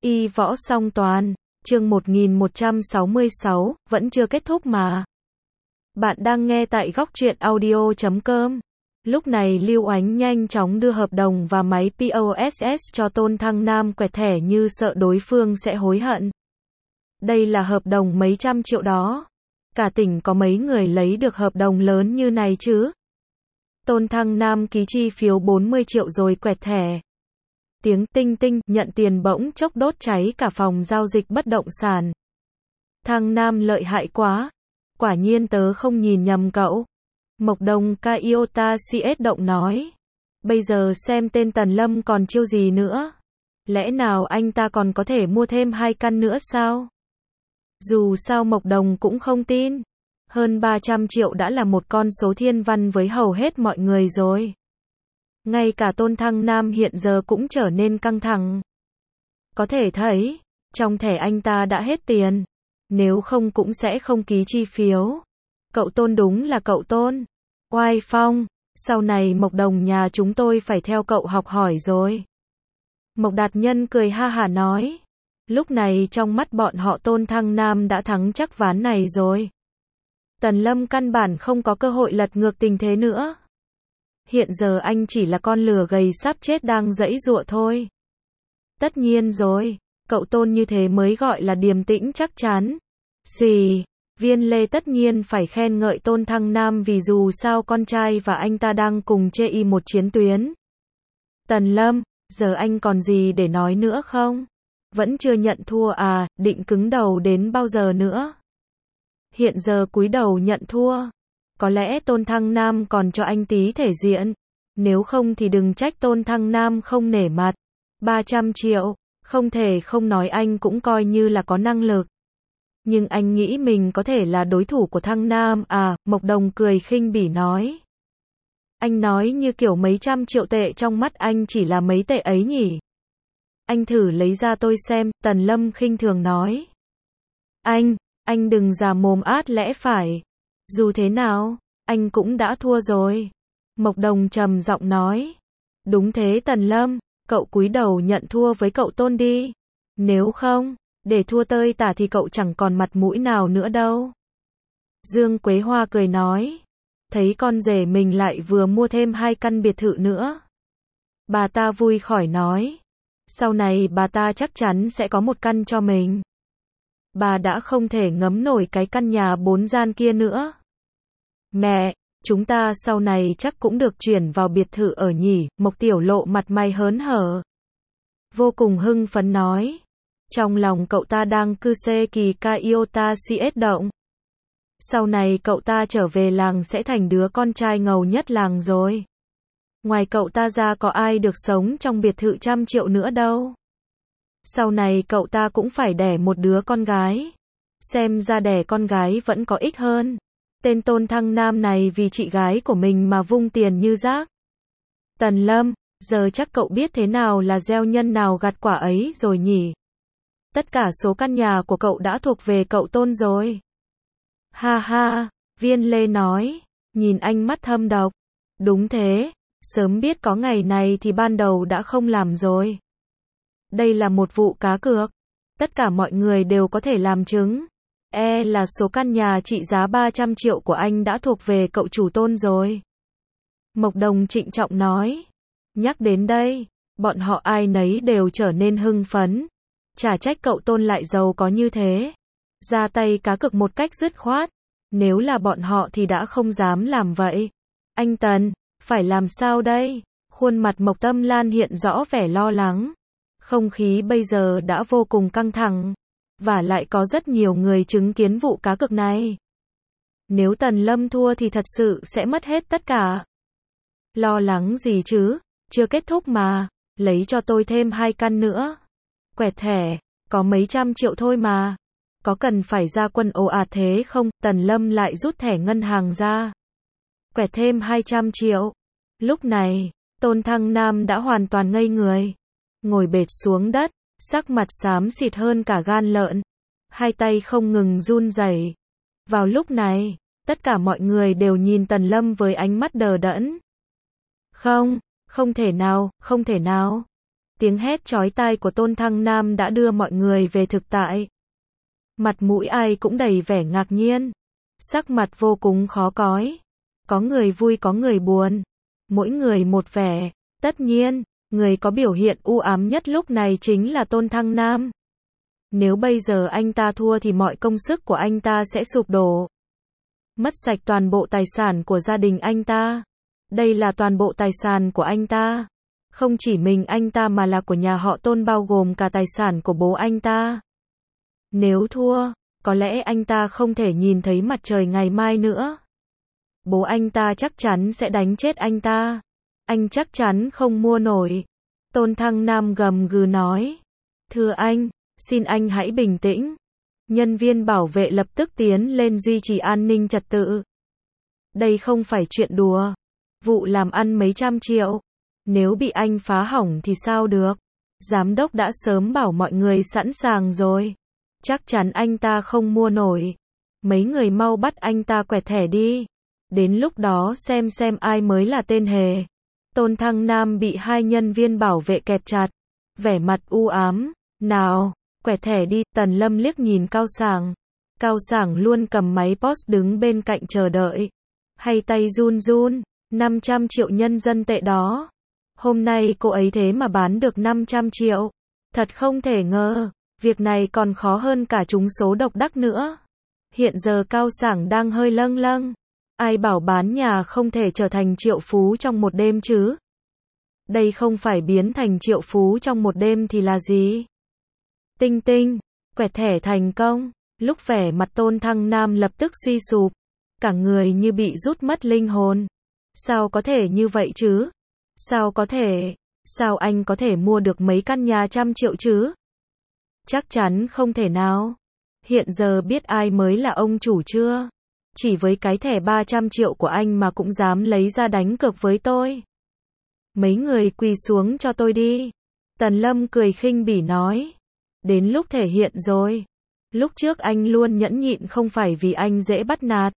Y võ song toàn, chương 1166, vẫn chưa kết thúc mà. Bạn đang nghe tại góc truyện audio.com. Lúc này Lưu Ánh nhanh chóng đưa hợp đồng và máy POSS cho Tôn Thăng Nam quẹt thẻ như sợ đối phương sẽ hối hận. Đây là hợp đồng mấy trăm triệu đó. Cả tỉnh có mấy người lấy được hợp đồng lớn như này chứ? Tôn Thăng Nam ký chi phiếu 40 triệu rồi quẹt thẻ. Tiếng tinh tinh nhận tiền bỗng chốc đốt cháy cả phòng giao dịch bất động sản. Thăng Nam lợi hại quá. Quả nhiên tớ không nhìn nhầm cậu. Mộc Đồng Kaiota CS động nói. Bây giờ xem tên Tần Lâm còn chiêu gì nữa. Lẽ nào anh ta còn có thể mua thêm 2 căn nữa sao? Dù sao Mộc Đồng cũng không tin. Hơn 300 triệu đã là một con số thiên văn với hầu hết mọi người rồi. Ngay cả Tôn Thăng Nam hiện giờ cũng trở nên căng thẳng. Có thể thấy, trong thẻ anh ta đã hết tiền. Nếu không cũng sẽ không ký chi phiếu. Cậu Tôn đúng là cậu Tôn. Oai phong, sau này Mộc Đồng nhà chúng tôi phải theo cậu học hỏi rồi. Mộc Đạt Nhân cười ha hả nói. Lúc này trong mắt bọn họ Tôn Thăng Nam đã thắng chắc ván này rồi. Tần Lâm căn bản không có cơ hội lật ngược tình thế nữa. Hiện giờ anh chỉ là con lừa gầy sắp chết đang giãy giụa thôi. Tất nhiên rồi, cậu Tôn như thế mới gọi là điềm tĩnh chắc chắn. Xì, Viên Lê tất nhiên phải khen ngợi Tôn Thăng Nam vì dù sao con trai và anh ta đang cùng chê một chiến tuyến. Tần Lâm, giờ anh còn gì để nói nữa không? Vẫn chưa nhận thua à, định cứng đầu đến bao giờ nữa? Hiện giờ cúi đầu nhận thua. Có lẽ Tôn Thăng Nam còn cho anh tí thể diện. Nếu không thì đừng trách Tôn Thăng Nam không nể mặt. 300 triệu, không thể không nói anh cũng coi như là có năng lực. Nhưng anh nghĩ mình có thể là đối thủ của Thăng Nam à, Mộc Đồng cười khinh bỉ nói. Anh nói như kiểu mấy trăm triệu tệ trong mắt anh chỉ là mấy tệ ấy nhỉ? Anh thử lấy ra tôi xem, Tần Lâm khinh thường nói. Anh đừng già mồm át lẽ phải. Dù thế nào, anh cũng đã thua rồi. Mộc Đồng trầm giọng nói. Đúng thế Tần Lâm, cậu cúi đầu nhận thua với cậu Tôn đi. Nếu không, để thua tơi tả thì cậu chẳng còn mặt mũi nào nữa đâu. Dương Quế Hoa cười nói. Thấy con rể mình lại vừa mua thêm 2 căn biệt thự nữa. Bà ta vui khỏi nói. Sau này bà ta chắc chắn sẽ có một căn cho mình. Bà đã không thể ngấm nổi cái căn nhà 4 gian kia nữa. Mẹ, chúng ta sau này chắc cũng được chuyển vào biệt thự ở nhỉ, Mộc Tiểu Lộ mặt mày hớn hở. Vô cùng hưng phấn nói. Trong lòng cậu ta đang cư xê kỳ Kaiota CS động. Sau này cậu ta trở về làng sẽ thành đứa con trai ngầu nhất làng rồi. Ngoài cậu ta ra có ai được sống trong biệt thự trăm triệu nữa đâu. Sau này cậu ta cũng phải đẻ một đứa con gái. Xem ra đẻ con gái vẫn có ích hơn. Tên Tôn Thăng Nam này vì chị gái của mình mà vung tiền như rác. Tần Lâm, giờ chắc cậu biết thế nào là gieo nhân nào gặt quả ấy rồi nhỉ? Tất cả số căn nhà của cậu đã thuộc về cậu Tôn rồi. Ha ha, Viên Lê nói, nhìn anh mắt thâm độc. Đúng thế, sớm biết có ngày này thì ban đầu đã không làm rồi. Đây là một vụ cá cược. Tất cả mọi người đều có thể làm chứng. Là số căn nhà trị giá 300 triệu của anh đã thuộc về cậu chủ Tôn rồi. Mộc Đồng trịnh trọng nói. Nhắc đến đây, bọn họ ai nấy đều trở nên hưng phấn. Chả trách cậu Tôn lại giàu có như thế. Ra tay cá cược một cách dứt khoát. Nếu là bọn họ thì đã không dám làm vậy. Anh Tần, phải làm sao đây? Khuôn mặt Mộc Tâm Lan hiện rõ vẻ lo lắng. Không khí bây giờ đã vô cùng căng thẳng. Và lại có rất nhiều người chứng kiến vụ cá cược này. Nếu Tần Lâm thua thì thật sự sẽ mất hết tất cả. Lo lắng gì chứ? Chưa kết thúc mà. Lấy cho tôi thêm 2 căn nữa. Quẹt thẻ, có mấy trăm triệu thôi mà. Có cần phải ra quân ồ ạt thế không? Tần Lâm lại rút thẻ ngân hàng ra. Quẹt thêm 200 triệu. Lúc này, Tôn Thăng Nam đã hoàn toàn ngây người. Ngồi bệt xuống đất, sắc mặt xám xịt hơn cả gan lợn. Hai tay không ngừng run rẩy. Vào lúc này, tất cả mọi người đều nhìn Tần Lâm với ánh mắt đờ đẫn. Không thể nào, không thể nào. Tiếng hét chói tai của Tôn Thăng Nam đã đưa mọi người về thực tại. Mặt mũi ai cũng đầy vẻ ngạc nhiên. Sắc mặt vô cùng khó coi. Có người vui có người buồn. Mỗi người một vẻ. Tất nhiên, người có biểu hiện u ám nhất lúc này chính là Tôn Thăng Nam. Nếu bây giờ anh ta thua thì mọi công sức của anh ta sẽ sụp đổ. Mất sạch toàn bộ tài sản của gia đình anh ta. Đây là toàn bộ tài sản của anh ta. Không chỉ mình anh ta mà là của nhà họ Tôn, bao gồm cả tài sản của bố anh ta. Nếu thua, có lẽ anh ta không thể nhìn thấy mặt trời ngày mai nữa. Bố anh ta chắc chắn sẽ đánh chết anh ta. Anh chắc chắn không mua nổi. Tôn Thăng Nam gầm gừ nói. Thưa anh, xin anh hãy bình tĩnh. Nhân viên bảo vệ lập tức tiến lên duy trì an ninh trật tự. Đây không phải chuyện đùa. Vụ làm ăn mấy trăm triệu. Nếu bị anh phá hỏng thì sao được. Giám đốc đã sớm bảo mọi người sẵn sàng rồi. Chắc chắn anh ta không mua nổi. Mấy người mau bắt anh ta quẹt thẻ đi. Đến lúc đó xem ai mới là tên hề. Tôn Thăng Nam bị hai nhân viên bảo vệ kẹp chặt. Vẻ mặt u ám. Nào, quẹt thẻ đi. Tần Lâm liếc nhìn Cao Sảng. Cao Sảng luôn cầm máy POS đứng bên cạnh chờ đợi. Hay tay run run. 500 triệu nhân dân tệ đó. Hôm nay cô ấy thế mà bán được 500 triệu. Thật không thể ngờ. Việc này còn khó hơn cả trúng số độc đắc nữa. Hiện giờ Cao Sảng đang hơi lâng lâng. Ai bảo bán nhà không thể trở thành triệu phú trong một đêm chứ? Đây không phải biến thành triệu phú trong một đêm thì là gì? Tinh tinh, quẹt thẻ thành công. Lúc vẻ mặt Tôn Thăng Nam lập tức suy sụp. Cả người như bị rút mất linh hồn. Sao có thể như vậy chứ? Sao có thể? Sao anh có thể mua được mấy căn nhà 100 triệu chứ? Chắc chắn không thể nào. Hiện giờ biết ai mới là ông chủ chưa? Chỉ với cái thẻ 300 triệu của anh mà cũng dám lấy ra đánh cược với tôi. Mấy người quỳ xuống cho tôi đi. Tần Lâm cười khinh bỉ nói. Đến lúc thể hiện rồi. Lúc trước anh luôn nhẫn nhịn không phải vì anh dễ bắt nạt.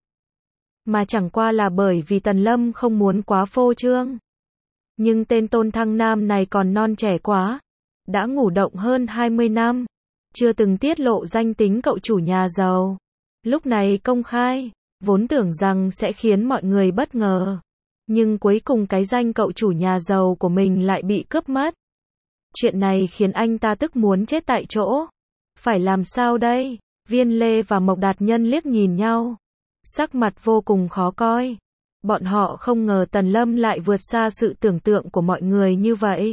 Mà chẳng qua là bởi vì Tần Lâm không muốn quá phô trương. Nhưng tên Tôn Thăng Nam này còn non trẻ quá. Đã ngủ động hơn 20 năm. Chưa từng tiết lộ danh tính cậu chủ nhà giàu. Lúc này công khai. Vốn tưởng rằng sẽ khiến mọi người bất ngờ. Nhưng cuối cùng cái danh cậu chủ nhà giàu của mình lại bị cướp mất. Chuyện này khiến anh ta tức muốn chết tại chỗ. Phải làm sao đây? Viên Lê và Mộc Đạt Nhân liếc nhìn nhau. Sắc mặt vô cùng khó coi. Bọn họ không ngờ Tần Lâm lại vượt xa sự tưởng tượng của mọi người như vậy.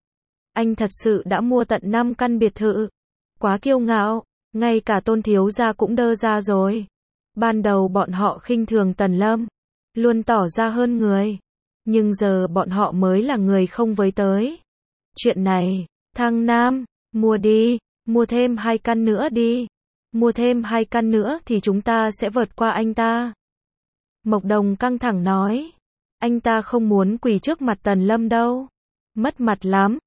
Anh thật sự đã mua tận 5 căn biệt thự. Quá kiêu ngạo, ngay cả Tôn thiếu gia cũng đơ ra rồi. Ban đầu bọn họ khinh thường Tần Lâm, luôn tỏ ra hơn người. Nhưng giờ bọn họ mới là người không với tới. Chuyện này, Thăng Nam, mua đi, mua thêm 2 căn nữa đi. Mua thêm 2 căn nữa thì chúng ta sẽ vượt qua anh ta. Mộc Đồng căng thẳng nói. Anh ta không muốn quỳ trước mặt Tần Lâm đâu. Mất mặt lắm,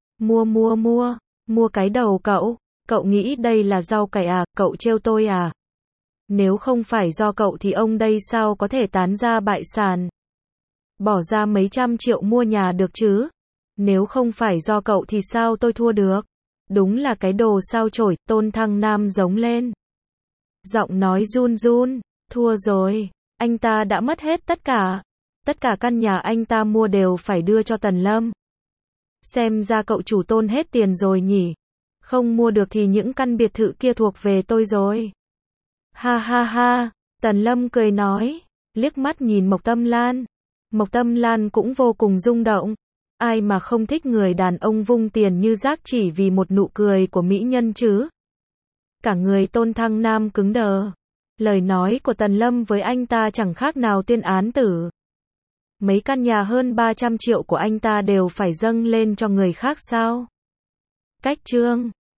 mua cái đầu cậu. Cậu nghĩ đây là rau cải à, cậu trêu tôi à? Nếu không phải do cậu thì ông đây sao có thể tán ra bại sản? Bỏ ra mấy trăm triệu mua nhà được chứ? Nếu không phải do cậu thì sao tôi thua được? Đúng là cái đồ sao chổi, Tôn Thăng Nam giống lên. Giọng nói run run, thua rồi, anh ta đã mất hết tất cả. Tất cả căn nhà anh ta mua đều phải đưa cho Tần Lâm. Xem ra cậu chủ Tôn hết tiền rồi nhỉ? Không mua được thì những căn biệt thự kia thuộc về tôi rồi. Ha ha ha, Tần Lâm cười nói, liếc mắt nhìn Mộc Tâm Lan. Mộc Tâm Lan cũng vô cùng rung động. Ai mà không thích người đàn ông vung tiền như rác chỉ vì một nụ cười của mỹ nhân chứ? Cả người Tôn Thăng Nam cứng đờ. Lời nói của Tần Lâm với anh ta chẳng khác nào tiên án tử. Mấy căn nhà hơn 300 triệu của anh ta đều phải dâng lên cho người khác sao? Cách chương